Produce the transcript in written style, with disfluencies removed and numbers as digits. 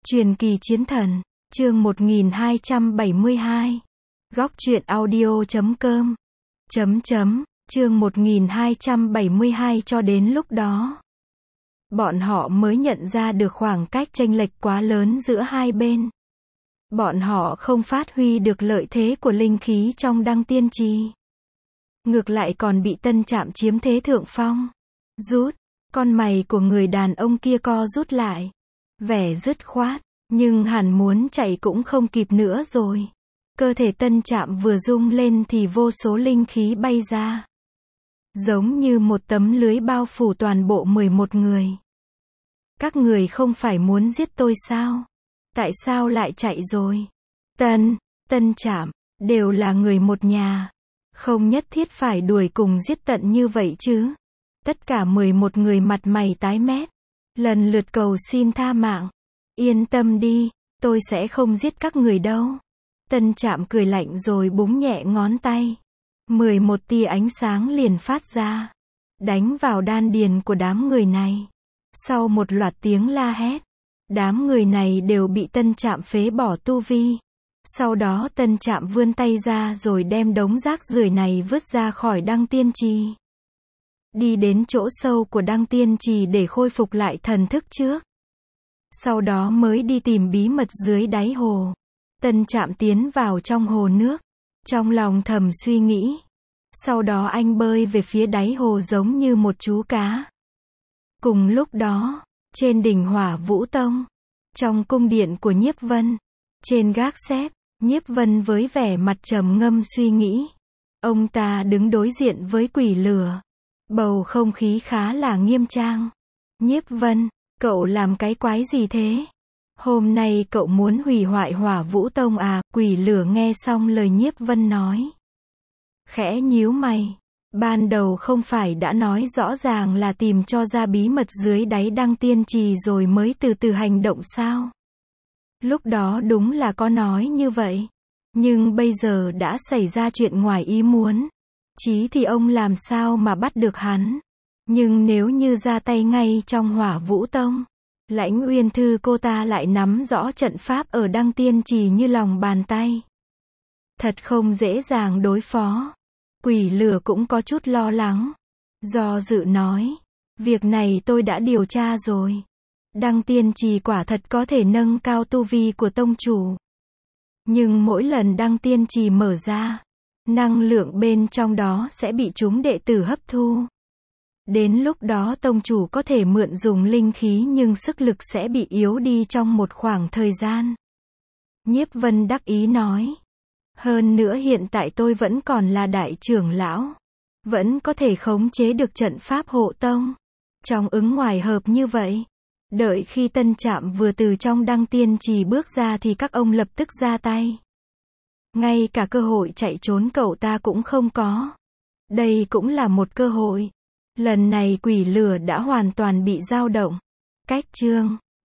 Truyền kỳ chiến thần, chương 1272. Góc truyện audio.com. Chương 1272 cho đến lúc đó. Bọn họ mới nhận ra được khoảng cách chênh lệch quá lớn giữa hai bên. Bọn họ không phát huy được lợi thế của linh khí trong đăng tiên trì. Ngược lại còn bị Tân Trạm chiếm thế thượng phong. Rút, con mày của người đàn ông kia co rút lại. Vẻ dứt khoát, nhưng hẳn muốn chạy cũng không kịp nữa rồi. Cơ thể Tân Trạm vừa rung lên thì vô số linh khí bay ra. Giống như một tấm lưới bao phủ toàn bộ 11 người. Các người không phải muốn giết tôi sao? Tại sao lại chạy rồi? Tân Trạm, đều là người một nhà. Không nhất thiết phải đuổi cùng giết tận như vậy chứ. Tất cả 11 người mặt mày tái mét. Lần lượt cầu xin tha mạng. Yên tâm đi, tôi sẽ không giết các người đâu. Tân Trạm cười lạnh rồi búng nhẹ ngón tay. 11 tia ánh sáng liền phát ra. Đánh vào đan điền của đám người này. Sau một loạt tiếng la hét, đám người này đều bị Tân Trạm phế bỏ tu vi. Sau đó Tân Trạm vươn tay ra rồi đem đống rác rưởi này vứt ra khỏi đăng tiên trì. Đi đến chỗ sâu của đăng tiên trì để khôi phục lại thần thức trước. Sau đó mới đi tìm bí mật dưới đáy hồ. Tân Trạm tiến vào trong hồ nước. Trong lòng thầm suy nghĩ. Sau đó anh bơi về phía đáy hồ giống như một chú cá. Cùng lúc đó, trên đỉnh Hỏa Vũ Tông, trong cung điện của Nhiếp Vân, trên gác xếp, Nhiếp Vân với vẻ mặt trầm ngâm suy nghĩ. Ông ta đứng đối diện với quỷ lửa. Bầu không khí khá là nghiêm trang. Nhiếp Vân, cậu làm cái quái gì thế? Hôm nay cậu muốn hủy hoại Hỏa Vũ Tông à? Quỷ lửa nghe xong lời Nhiếp Vân nói. Khẽ nhíu mày. Ban đầu không phải đã nói rõ ràng là tìm cho ra bí mật dưới đáy đăng tiên trì rồi mới từ từ hành động sao? Lúc đó đúng là có nói như vậy. Nhưng bây giờ đã xảy ra chuyện ngoài ý muốn. Chí thì ông làm sao mà bắt được hắn? Nhưng nếu như ra tay ngay trong Hỏa Vũ Tông, Lãnh Uyên Thư cô ta lại nắm rõ trận pháp ở đăng tiên trì như lòng bàn tay. Thật không dễ dàng đối phó. Quỷ lửa cũng có chút lo lắng. Do dự nói, việc này tôi đã điều tra rồi. Đăng tiên trì quả thật có thể nâng cao tu vi của tông chủ. Nhưng mỗi lần đăng tiên trì mở ra, năng lượng bên trong đó sẽ bị chúng đệ tử hấp thu. Đến lúc đó tông chủ có thể mượn dùng linh khí nhưng sức lực sẽ bị yếu đi trong một khoảng thời gian. Nhiếp Vân đắc ý nói. Hơn nữa hiện tại tôi vẫn còn là đại trưởng lão. Vẫn có thể khống chế được trận pháp hộ tông. Trong ứng ngoài hợp như vậy. Đợi khi Tân Trạm vừa từ trong đăng tiên trì bước ra thì các ông lập tức ra tay. Ngay cả cơ hội chạy trốn cậu ta cũng không có. Đây cũng là một cơ hội. Lần này quỷ lửa đã hoàn toàn bị dao động. Cách chương